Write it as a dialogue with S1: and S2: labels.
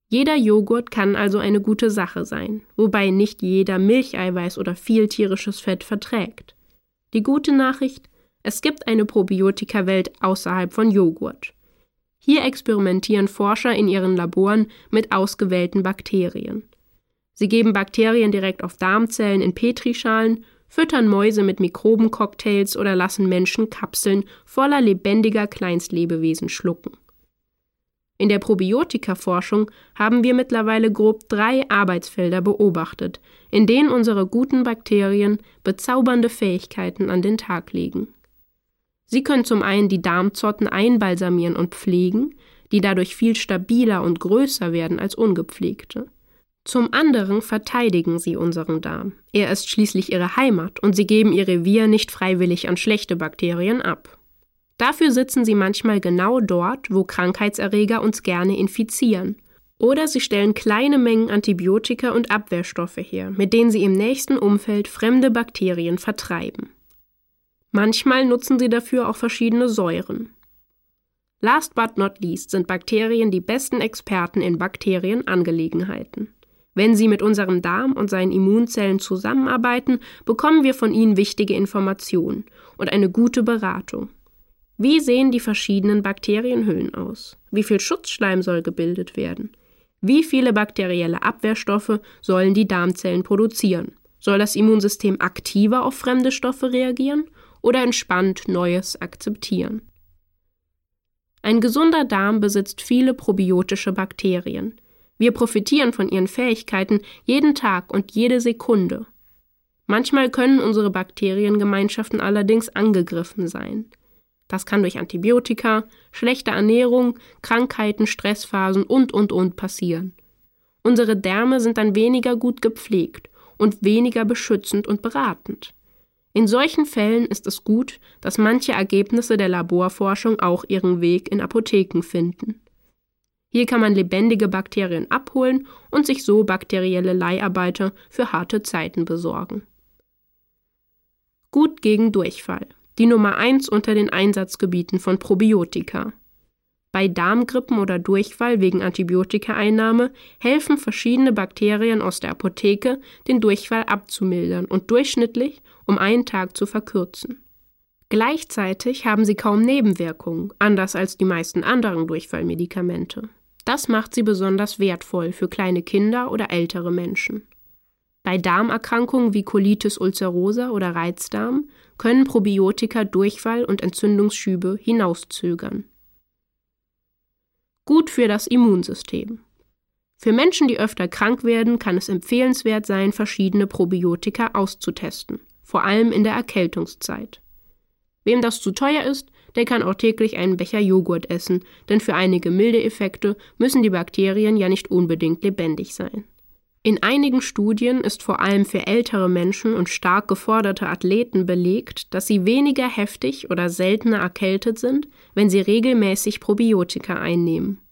S1: Jeder Joghurt kann also eine gute Sache sein, wobei nicht jeder Milcheiweiß oder viel tierisches Fett verträgt. Die gute Nachricht: Es gibt eine Probiotika-Welt außerhalb von Joghurt. Hier experimentieren Forscher in ihren Laboren mit ausgewählten Bakterien. Sie geben Bakterien direkt auf Darmzellen in Petrischalen, füttern Mäuse mit Mikrobencocktails oder lassen Menschen Kapseln voller lebendiger Kleinstlebewesen schlucken. In der Probiotika-Forschung haben wir mittlerweile grob 3 Arbeitsfelder beobachtet, in denen unsere guten Bakterien bezaubernde Fähigkeiten an den Tag legen. Sie können zum einen die Darmzotten einbalsamieren und pflegen, die dadurch viel stabiler und größer werden als ungepflegte. Zum anderen verteidigen sie unseren Darm. Er ist schließlich ihre Heimat und sie geben ihr Revier nicht freiwillig an schlechte Bakterien ab. Dafür sitzen sie manchmal genau dort, wo Krankheitserreger uns gerne infizieren. Oder sie stellen kleine Mengen Antibiotika und Abwehrstoffe her, mit denen sie im nächsten Umfeld fremde Bakterien vertreiben. Manchmal nutzen sie dafür auch verschiedene Säuren. Last but not least sind Bakterien die besten Experten in Bakterienangelegenheiten. Wenn sie mit unserem Darm und seinen Immunzellen zusammenarbeiten, bekommen wir von ihnen wichtige Informationen und eine gute Beratung. Wie sehen die verschiedenen Bakterienhüllen aus? Wie viel Schutzschleim soll gebildet werden? Wie viele bakterielle Abwehrstoffe sollen die Darmzellen produzieren? Soll das Immunsystem aktiver auf fremde Stoffe reagieren oder entspannt Neues akzeptieren? Ein gesunder Darm besitzt viele probiotische Bakterien. Wir profitieren von ihren Fähigkeiten jeden Tag und jede Sekunde. Manchmal können unsere Bakteriengemeinschaften allerdings angegriffen sein. Das kann durch Antibiotika, schlechte Ernährung, Krankheiten, Stressphasen und passieren. Unsere Därme sind dann weniger gut gepflegt und weniger beschützend und beratend. In solchen Fällen ist es gut, dass manche Ergebnisse der Laborforschung auch ihren Weg in Apotheken finden. Hier kann man lebendige Bakterien abholen und sich so bakterielle Leiharbeiter für harte Zeiten besorgen. Gut gegen Durchfall. Die Nummer 1 unter den Einsatzgebieten von Probiotika. Bei Darmgrippen oder Durchfall wegen Antibiotikaeinnahme helfen verschiedene Bakterien aus der Apotheke, den Durchfall abzumildern und durchschnittlich um einen Tag zu verkürzen. Gleichzeitig haben sie kaum Nebenwirkungen, anders als die meisten anderen Durchfallmedikamente. Das macht sie besonders wertvoll für kleine Kinder oder ältere Menschen. Bei Darmerkrankungen wie Colitis ulcerosa oder Reizdarm können Probiotika Durchfall und Entzündungsschübe hinauszögern. Gut für das Immunsystem. Für Menschen, die öfter krank werden, kann es empfehlenswert sein, verschiedene Probiotika auszutesten, vor allem in der Erkältungszeit. Wem das zu teuer ist, der kann auch täglich einen Becher Joghurt essen, denn für einige milde Effekte müssen die Bakterien ja nicht unbedingt lebendig sein. In einigen Studien ist vor allem für ältere Menschen und stark geforderte Athleten belegt, dass sie weniger heftig oder seltener erkältet sind, wenn sie regelmäßig Probiotika einnehmen.